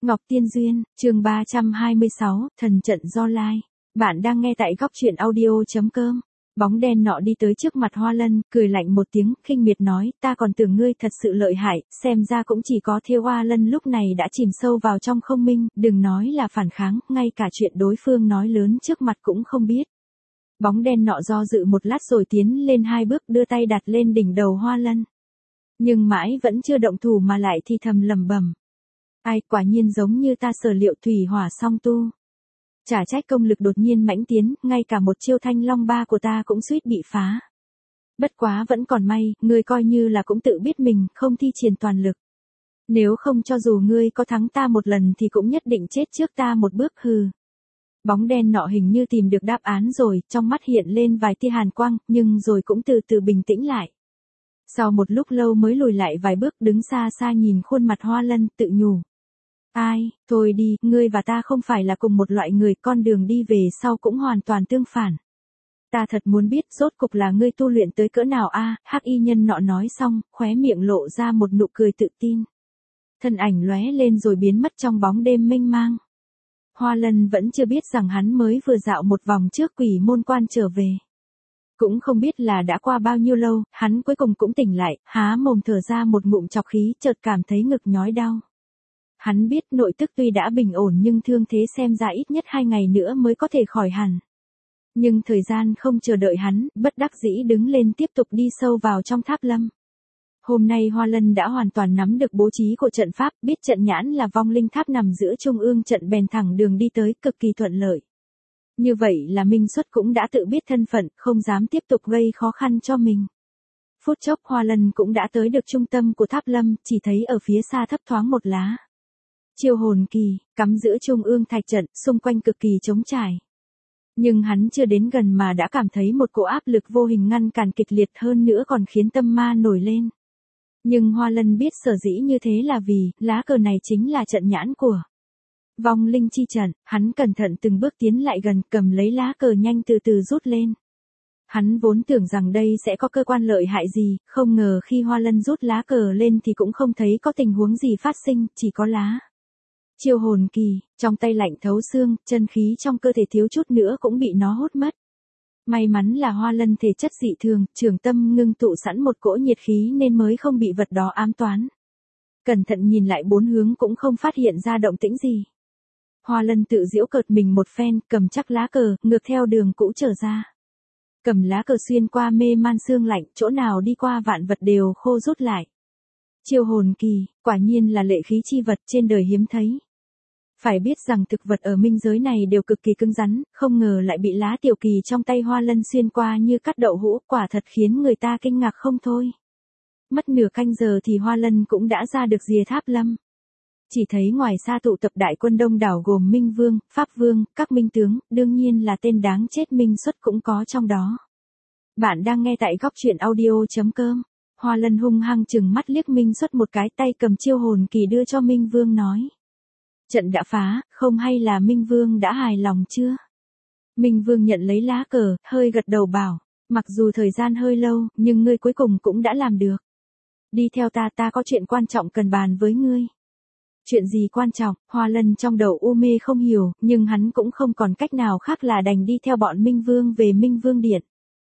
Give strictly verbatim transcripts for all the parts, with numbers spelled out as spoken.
Ngọc Tiên Duyên, chương ba trăm hai mươi sáu, thần trận do lai. Bạn đang nghe tại góc truyện audio chấm com. Bóng đen nọ đi tới trước mặt Hoa Lân, cười lạnh một tiếng, khinh miệt nói, ta còn tưởng ngươi thật sự lợi hại, xem ra cũng chỉ có Thêu Hoa Lân lúc này đã chìm sâu vào trong không minh, đừng nói là phản kháng, ngay cả chuyện đối phương nói lớn trước mặt cũng không biết. Bóng đen nọ do dự một lát rồi tiến lên hai bước, đưa tay đặt lên đỉnh đầu Hoa Lân. Nhưng mãi vẫn chưa động thủ mà lại thì thầm lẩm bẩm. Ai, quả nhiên giống như ta sở liệu, thủy hỏa song tu. Chả trách công lực đột nhiên mãnh tiến, ngay cả một chiêu thanh long ba của ta cũng suýt bị phá. Bất quá vẫn còn may, ngươi coi như là cũng tự biết mình, không thi triển toàn lực. Nếu không cho dù ngươi có thắng ta một lần thì cũng nhất định chết trước ta một bước, hừ. Bóng đen nọ hình như tìm được đáp án rồi, trong mắt hiện lên vài tia hàn quang, nhưng rồi cũng từ từ bình tĩnh lại. Sau một lúc lâu mới lùi lại vài bước, đứng xa xa nhìn khuôn mặt Hoa Lân, tự nhủ. Ai, thôi đi, ngươi và ta không phải là cùng một loại người, con đường đi về sau cũng hoàn toàn tương phản. Ta thật muốn biết rốt cục là ngươi tu luyện tới cỡ nào a? Hắc y nhân nọ nói xong, khóe miệng lộ ra một nụ cười tự tin. Thân ảnh lóe lên rồi biến mất trong bóng đêm mênh mang. Hoa Lân vẫn chưa biết rằng hắn mới vừa dạo một vòng trước quỷ môn quan trở về. Cũng không biết là đã qua bao nhiêu lâu, hắn cuối cùng cũng tỉnh lại, há mồm thở ra một ngụm trọc khí, chợt cảm thấy ngực nhói đau. Hắn biết nội tức tuy đã bình ổn nhưng thương thế xem ra ít nhất hai ngày nữa mới có thể khỏi hẳn. Nhưng thời gian không chờ đợi hắn, bất đắc dĩ đứng lên tiếp tục đi sâu vào trong tháp lâm. Hôm nay Hoa Lân đã hoàn toàn nắm được bố trí của trận pháp, biết trận nhãn là vong linh tháp nằm giữa trung ương trận, bèn thẳng đường đi tới, cực kỳ thuận lợi. Như vậy là Minh Xuất cũng đã tự biết thân phận, không dám tiếp tục gây khó khăn cho mình. Phút chốc Hoa Lân cũng đã tới được trung tâm của tháp lâm, chỉ thấy ở phía xa thấp thoáng một lá. Chiêu hồn kỳ, cắm giữa trung ương thạch trận, xung quanh cực kỳ trống trải. Nhưng hắn chưa đến gần mà đã cảm thấy một cỗ áp lực vô hình ngăn cản kịch liệt, hơn nữa còn khiến tâm ma nổi lên. Nhưng Hoa Lân biết sở dĩ như thế là vì, lá cờ này chính là trận nhãn của vong linh chi trận. Hắn cẩn thận từng bước tiến lại gần, cầm lấy lá cờ nhanh từ từ rút lên. Hắn vốn tưởng rằng đây sẽ có cơ quan lợi hại gì, không ngờ khi Hoa Lân rút lá cờ lên thì cũng không thấy có tình huống gì phát sinh, chỉ có lá. Chiêu hồn kỳ, trong tay lạnh thấu xương, chân khí trong cơ thể thiếu chút nữa cũng bị nó hút mất. May mắn là Hoa Lân thể chất dị thường, trường tâm ngưng tụ sẵn một cỗ nhiệt khí nên mới không bị vật đó ám toán. Cẩn thận nhìn lại bốn hướng cũng không phát hiện ra động tĩnh gì. Hoa Lân tự giễu cợt mình một phen, cầm chắc lá cờ, ngược theo đường cũ trở ra. Cầm lá cờ xuyên qua mê man sương lạnh, chỗ nào đi qua vạn vật đều khô rút lại. Chiêu hồn kỳ, quả nhiên là lệ khí chi vật trên đời hiếm thấy. Phải biết rằng thực vật ở minh giới này đều cực kỳ cứng rắn, không ngờ lại bị lá tiểu kỳ trong tay Hoa Lân xuyên qua như cắt đậu hũ, quả thật khiến người ta kinh ngạc không thôi. Mất nửa canh giờ thì Hoa Lân cũng đã ra được rìa tháp lâm. Chỉ thấy ngoài xa tụ tập đại quân đông đảo gồm Minh Vương, Pháp Vương, các minh tướng, đương nhiên là tên đáng chết Minh Xuất cũng có trong đó. Bạn đang nghe tại góc truyện audio chấm com. Hoa Lân hung hăng chừng mắt liếc Minh Xuất một cái, tay cầm chiêu hồn kỳ đưa cho Minh Vương nói. Trận đã phá, không hay là Minh Vương đã hài lòng chưa? Minh Vương nhận lấy lá cờ, hơi gật đầu bảo, mặc dù thời gian hơi lâu, nhưng ngươi cuối cùng cũng đã làm được. Đi theo ta, ta có chuyện quan trọng cần bàn với ngươi. Chuyện gì quan trọng? Hoa Lân trong đầu u mê không hiểu, nhưng hắn cũng không còn cách nào khác là đành đi theo bọn Minh Vương về Minh Vương Điện.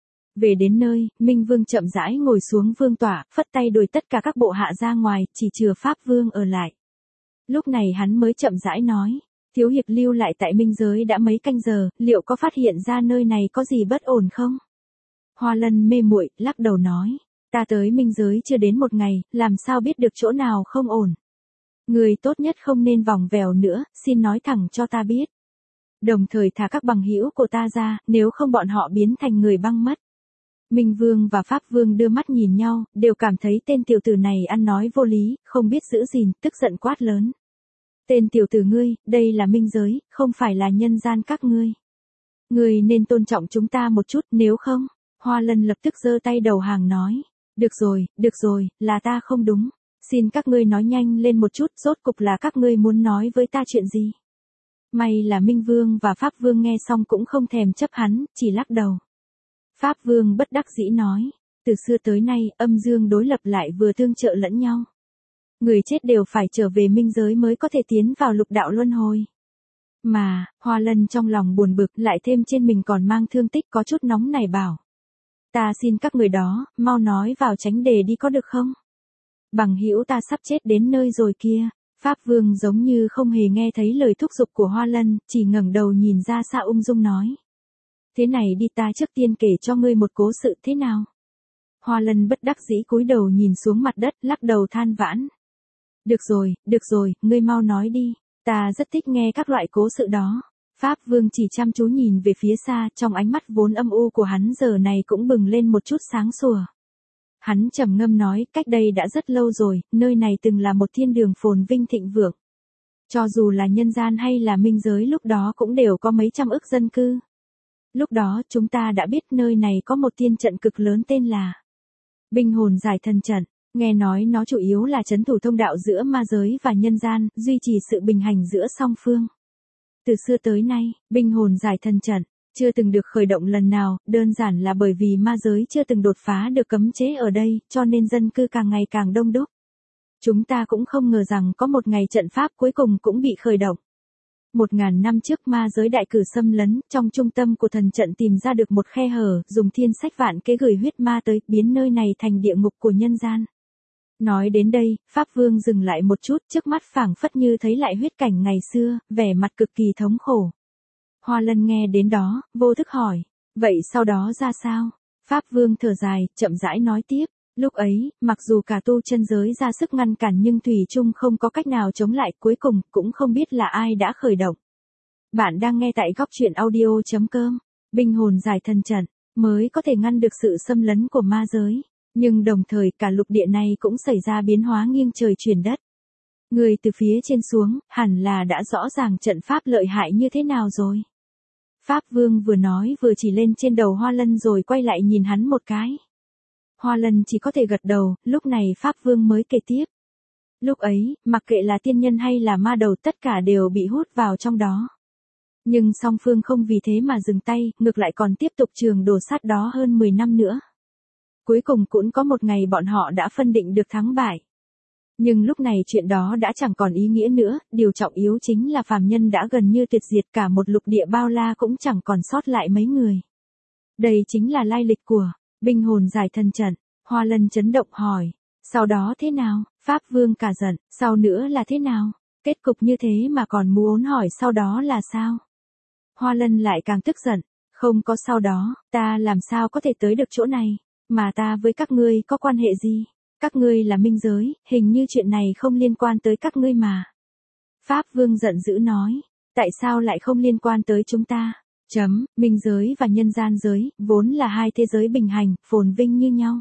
Về đến nơi, Minh Vương chậm rãi ngồi xuống vương tọa, phất tay đuổi tất cả các bộ hạ ra ngoài, chỉ chừa Pháp Vương ở lại. Lúc này hắn mới chậm rãi nói, thiếu hiệp lưu lại tại minh giới đã mấy canh giờ, liệu có phát hiện ra nơi này có gì bất ổn không? Hoa Lân mê muội, lắc đầu nói, ta tới minh giới chưa đến một ngày, làm sao biết được chỗ nào không ổn? Người tốt nhất không nên vòng vèo nữa, xin nói thẳng cho ta biết. Đồng thời thả các bằng hữu của ta ra, nếu không bọn họ biến thành người băng mất. Minh Vương và Pháp Vương đưa mắt nhìn nhau, đều cảm thấy tên tiểu tử này ăn nói vô lý, không biết giữ gìn, tức giận quát lớn. Tên tiểu tử ngươi, đây là minh giới, không phải là nhân gian các ngươi. Ngươi nên tôn trọng chúng ta một chút, nếu không, Hoa Lân lập tức giơ tay đầu hàng nói. Được rồi, được rồi, là ta không đúng. Xin các ngươi nói nhanh lên một chút, rốt cục là các ngươi muốn nói với ta chuyện gì? May là Minh Vương và Pháp Vương nghe xong cũng không thèm chấp hắn, chỉ lắc đầu. Pháp Vương bất đắc dĩ nói, từ xưa tới nay, âm dương đối lập lại vừa tương trợ lẫn nhau. Người chết đều phải trở về minh giới mới có thể tiến vào lục đạo luân hồi. Mà, Hoa Lân trong lòng buồn bực lại thêm trên mình còn mang thương tích có chút nóng nảy bảo. Ta xin các người đó, mau nói vào tránh đề đi có được không? Bằng hữu ta sắp chết đến nơi rồi kia. Pháp Vương giống như không hề nghe thấy lời thúc giục của Hoa Lân, chỉ ngẩng đầu nhìn ra xa ung dung nói. Thế này đi ta trước tiên kể cho ngươi một cố sự thế nào? Hoa Lân bất đắc dĩ cúi đầu nhìn xuống mặt đất lắc đầu than vãn. Được rồi, được rồi, ngươi mau nói đi, ta rất thích nghe các loại cố sự đó. Pháp Vương chỉ chăm chú nhìn về phía xa, trong ánh mắt vốn âm u của hắn giờ này cũng bừng lên một chút sáng sủa. Hắn trầm ngâm nói, cách đây đã rất lâu rồi, nơi này từng là một thiên đường phồn vinh thịnh vượng. Cho dù là nhân gian hay là minh giới lúc đó cũng đều có mấy trăm ức dân cư. Lúc đó chúng ta đã biết nơi này có một tiên trận cực lớn tên là Binh Hồn Giải Thần Trận. Nghe nói nó chủ yếu là trấn thủ thông đạo giữa ma giới và nhân gian, duy trì sự bình hành giữa song phương. Từ xưa tới nay, Binh Hồn Giải Thần Trận chưa từng được khởi động lần nào, đơn giản là bởi vì ma giới chưa từng đột phá được cấm chế ở đây, cho nên dân cư càng ngày càng đông đúc. Chúng ta cũng không ngờ rằng có một ngày trận pháp cuối cùng cũng bị khởi động. Một ngàn năm trước ma giới đại cử xâm lấn, trong trung tâm của thần trận tìm ra được một khe hở, dùng thiên sách vạn kế gửi huyết ma tới, biến nơi này thành địa ngục của nhân gian. Nói đến đây, Pháp Vương dừng lại một chút, trước mắt phảng phất như thấy lại huyết cảnh ngày xưa, vẻ mặt cực kỳ thống khổ. Hoa Lân nghe đến đó, vô thức hỏi, vậy sau đó ra sao? Pháp Vương thở dài, chậm rãi nói tiếp, lúc ấy, mặc dù cả tu chân giới ra sức ngăn cản nhưng thủy chung không có cách nào chống lại, cuối cùng cũng không biết là ai đã khởi động. Bạn đang nghe tại góc truyện audio chấm com, Binh Hồn Giải Thần Trận, mới có thể ngăn được sự xâm lấn của ma giới. Nhưng đồng thời cả lục địa này cũng xảy ra biến hóa nghiêng trời chuyển đất. Người từ phía trên xuống, hẳn là đã rõ ràng trận pháp lợi hại như thế nào rồi. Pháp Vương vừa nói vừa chỉ lên trên đầu Hoa Lân rồi quay lại nhìn hắn một cái. Hoa Lân chỉ có thể gật đầu, lúc này Pháp Vương mới kể tiếp. Lúc ấy, mặc kệ là tiên nhân hay là ma đầu tất cả đều bị hút vào trong đó. Nhưng song phương không vì thế mà dừng tay, ngược lại còn tiếp tục trường đổ sát đó hơn mười năm nữa. Cuối cùng cũng có một ngày bọn họ đã phân định được thắng bại. Nhưng lúc này chuyện đó đã chẳng còn ý nghĩa nữa, điều trọng yếu chính là phàm nhân đã gần như tuyệt diệt, cả một lục địa bao la cũng chẳng còn sót lại mấy người. Đây chính là lai lịch của Binh Hồn Giải Thần Trận. Hoa Lân chấn động hỏi, sau đó thế nào? Pháp Vương cả giận, sau nữa là thế nào? Kết cục như thế mà còn muốn hỏi sau đó là sao? Hoa Lân lại càng tức giận, không có sau đó, ta làm sao có thể tới được chỗ này? Mà ta với các ngươi có quan hệ gì? Các ngươi là minh giới, hình như chuyện này không liên quan tới các ngươi mà. Pháp Vương giận dữ nói, tại sao lại không liên quan tới chúng ta? Chấm, minh giới và nhân gian giới, vốn là hai thế giới bình hành, phồn vinh như nhau.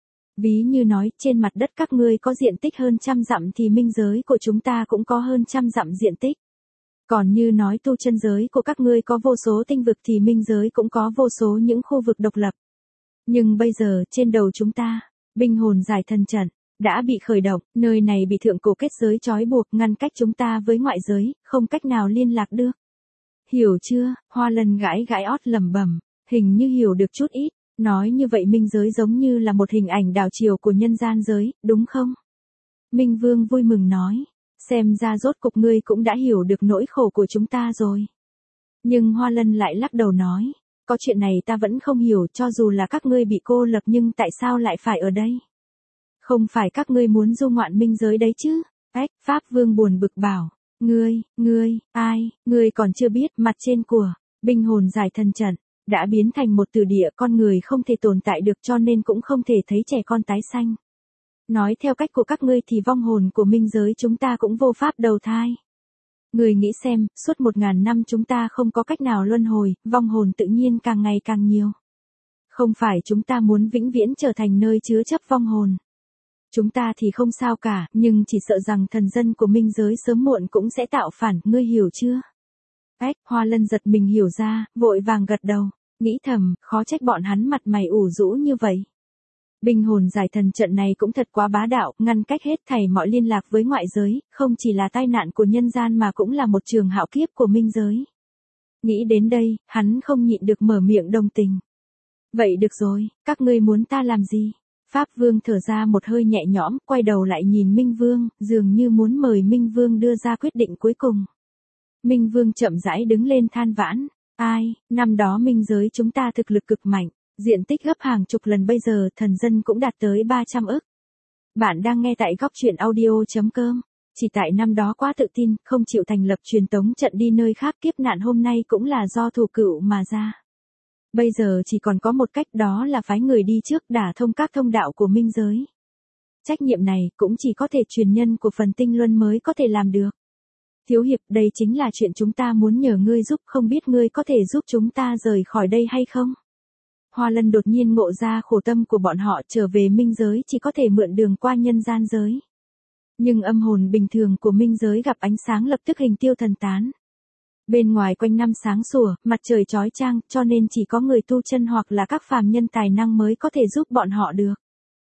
Ví như nói, trên mặt đất các ngươi có diện tích hơn trăm dặm thì minh giới của chúng ta cũng có hơn trăm dặm diện tích. Còn như nói tu chân giới của các ngươi có vô số tinh vực thì minh giới cũng có vô số những khu vực độc lập. Nhưng bây giờ, trên đầu chúng ta, Binh Hồn Giải Thần Trận đã bị khởi động, nơi này bị thượng cổ kết giới trói buộc, ngăn cách chúng ta với ngoại giới, không cách nào liên lạc được. Hiểu chưa? Hoa Lân gãi gãi ót lẩm bẩm, hình như hiểu được chút ít, nói như vậy minh giới giống như là một hình ảnh đảo chiều của nhân gian giới, đúng không? Minh Vương vui mừng nói, xem ra rốt cục ngươi cũng đã hiểu được nỗi khổ của chúng ta rồi. Nhưng Hoa Lân lại lắc đầu nói, có chuyện này ta vẫn không hiểu, cho dù là các ngươi bị cô lập nhưng tại sao lại phải ở đây? Không phải các ngươi muốn du ngoạn minh giới đấy chứ? Ách, Pháp Vương buồn bực bảo, ngươi, ngươi, ai, ngươi còn chưa biết, mặt trên của Binh Hồn Giải Thần Trận đã biến thành một từ địa, con người không thể tồn tại được cho nên cũng không thể thấy trẻ con tái sanh. Nói theo cách của các ngươi thì vong hồn của minh giới chúng ta cũng vô pháp đầu thai. Người nghĩ xem, suốt một ngàn năm chúng ta không có cách nào luân hồi, vong hồn tự nhiên càng ngày càng nhiều. Không phải chúng ta muốn vĩnh viễn trở thành nơi chứa chấp vong hồn. Chúng ta thì không sao cả, nhưng chỉ sợ rằng thần dân của minh giới sớm muộn cũng sẽ tạo phản, ngươi hiểu chưa? Ách, Hoa Lân giật mình hiểu ra, vội vàng gật đầu, nghĩ thầm, khó trách bọn hắn mặt mày ủ rũ như vậy. Binh Hồn Giải Thần Trận này cũng thật quá bá đạo, ngăn cách hết thảy mọi liên lạc với ngoại giới, không chỉ là tai nạn của nhân gian mà cũng là một trường hạo kiếp của minh giới. Nghĩ đến đây, hắn không nhịn được mở miệng đồng tình. Vậy được rồi, các ngươi muốn ta làm gì? Pháp Vương thở ra một hơi nhẹ nhõm, quay đầu lại nhìn Minh Vương, dường như muốn mời Minh Vương đưa ra quyết định cuối cùng. Minh Vương chậm rãi đứng lên than vãn, ai, năm đó minh giới chúng ta thực lực cực mạnh, diện tích gấp hàng chục lần bây giờ thần dân cũng đạt tới ba trăm ức. Bạn đang nghe tại góc truyện audio.com. Chỉ tại năm đó quá tự tin, không chịu thành lập truyền tống trận đi nơi khác, kiếp nạn hôm nay cũng là do thủ cựu mà ra. Bây giờ chỉ còn có một cách, đó là phái người đi trước đả thông các thông đạo của minh giới. Trách nhiệm này cũng chỉ có thể truyền nhân của phần tinh luân mới có thể làm được. Thiếu hiệp, đây chính là chuyện chúng ta muốn nhờ ngươi giúp, không biết ngươi có thể giúp chúng ta rời khỏi đây hay không? Hoa Lân đột nhiên ngộ ra khổ tâm của bọn họ, trở về minh giới chỉ có thể mượn đường qua nhân gian giới. Nhưng âm hồn bình thường của minh giới gặp ánh sáng lập tức hình tiêu thần tán. Bên ngoài quanh năm sáng sủa, mặt trời chói chang, cho nên chỉ có người tu chân hoặc là các phàm nhân tài năng mới có thể giúp bọn họ được.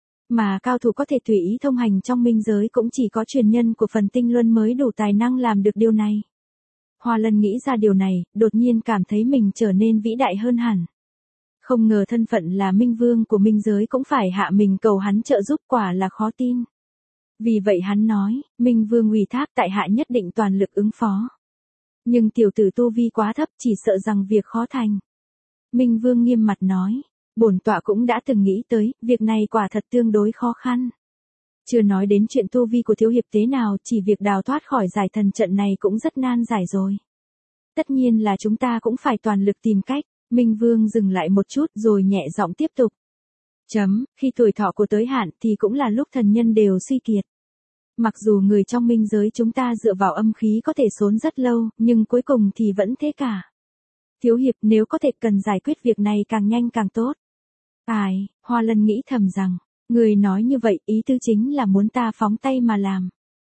Mà cao thủ có thể tùy ý thông hành trong minh giới cũng chỉ có truyền nhân của phần tinh luân mới đủ tài năng làm được điều này. Hoa Lân nghĩ ra điều này, đột nhiên cảm thấy mình trở nên vĩ đại hơn hẳn. Không ngờ thân phận là minh vương của minh giới cũng phải hạ mình cầu hắn trợ giúp, quả là khó tin. Vì vậy hắn nói, minh vương ủy thác tại hạ nhất định toàn lực ứng phó. Nhưng tiểu tử tu vi quá thấp, chỉ sợ rằng việc khó thành. Minh vương nghiêm mặt nói, bổn tọa cũng đã từng nghĩ tới, việc này quả thật tương đối khó khăn. Chưa nói đến chuyện tu vi của thiếu hiệp thế nào, chỉ việc đào thoát khỏi giải thần trận này cũng rất nan giải rồi. Tất nhiên là chúng ta cũng phải toàn lực tìm cách. Minh vương dừng lại một chút rồi nhẹ giọng tiếp tục. Chấm, khi tuổi thọ của tới hạn thì cũng là lúc thần nhân đều suy kiệt. Mặc dù người trong minh giới chúng ta dựa vào âm khí có thể sống rất lâu, nhưng cuối cùng thì vẫn thế cả. Thiếu hiệp, nếu có thể cần giải quyết việc này càng nhanh càng tốt. Ai, Hoa Lân nghĩ thầm rằng, người nói như vậy ý tư chính là muốn ta phóng tay mà làm.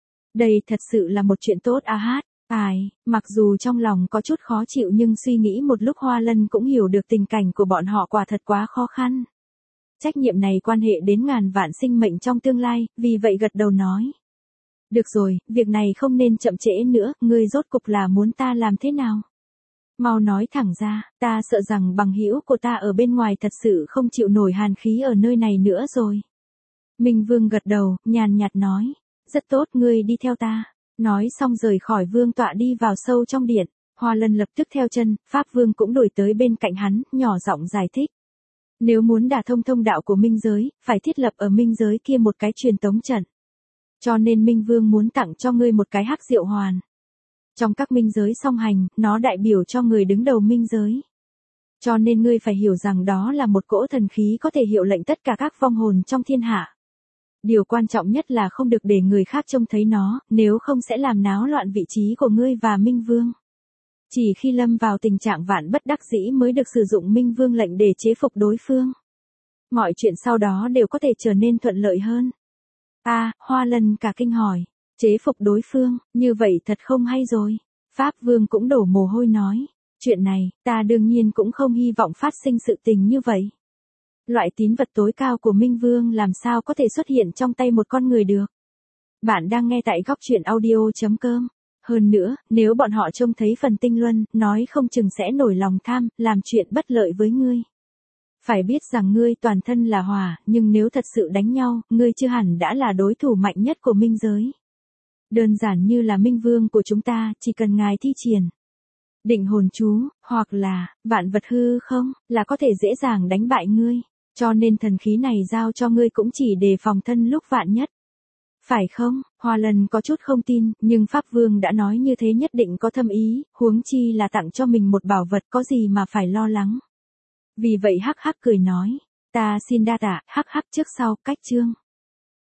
Đây thật sự là một chuyện tốt a hát. Ai, mặc dù trong lòng có chút khó chịu nhưng suy nghĩ một lúc Hoa Lân cũng hiểu được tình cảnh của bọn họ quả thật quá khó khăn. Trách nhiệm này quan hệ đến ngàn vạn sinh mệnh trong tương lai, vì vậy gật đầu nói. Được rồi, việc này không nên chậm trễ nữa, ngươi rốt cục là muốn ta làm thế nào? Mau nói thẳng ra, ta sợ rằng bằng hữu của ta ở bên ngoài thật sự không chịu nổi hàn khí ở nơi này nữa rồi. Minh Vương gật đầu, nhàn nhạt nói, rất tốt, ngươi đi theo ta. Nói xong rời khỏi vương tọa đi vào sâu trong điện, Hoa Lân lập tức theo chân, Pháp Vương cũng đuổi tới bên cạnh hắn, nhỏ giọng giải thích. Nếu muốn đả thông thông đạo của minh giới, phải thiết lập ở minh giới kia một cái truyền tống trận. Cho nên Minh Vương muốn tặng cho ngươi một cái hắc diệu hoàn. Trong các minh giới song hành, nó đại biểu cho người đứng đầu minh giới. Cho nên ngươi phải hiểu rằng đó là một cỗ thần khí có thể hiệu lệnh tất cả các vong hồn trong thiên hạ. Điều quan trọng nhất là không được để người khác trông thấy nó, nếu không sẽ làm náo loạn vị trí của ngươi và Minh Vương. Chỉ khi lâm vào tình trạng vạn bất đắc dĩ mới được sử dụng Minh Vương lệnh để chế phục đối phương. Mọi chuyện sau đó đều có thể trở nên thuận lợi hơn. A, à, Hoa Lân cả kinh hỏi, chế phục đối phương, như vậy thật không hay rồi. Pháp Vương cũng đổ mồ hôi nói, chuyện này, ta đương nhiên cũng không hy vọng phát sinh sự tình như vậy. Loại tín vật tối cao của Minh Vương làm sao có thể xuất hiện trong tay một con người được. Bạn đang nghe tại góc truyện audio.com. Hơn nữa, nếu bọn họ trông thấy phần tinh luân, nói không chừng sẽ nổi lòng tham, làm chuyện bất lợi với ngươi. Phải biết rằng ngươi toàn thân là hỏa, nhưng nếu thật sự đánh nhau, ngươi chưa hẳn đã là đối thủ mạnh nhất của minh giới. Đơn giản như là Minh Vương của chúng ta, chỉ cần ngài thi triển định hồn chú, hoặc là vạn vật hư không, là có thể dễ dàng đánh bại ngươi. Cho nên thần khí này giao cho ngươi cũng chỉ để phòng thân lúc vạn nhất. Phải không? Hoa Lân có chút không tin, nhưng Pháp Vương đã nói như thế nhất định có thâm ý, huống chi là tặng cho mình một bảo vật, có gì mà phải lo lắng. Vì vậy hắc hắc cười nói, ta xin đa tạ, hắc hắc trước sau, cách chương.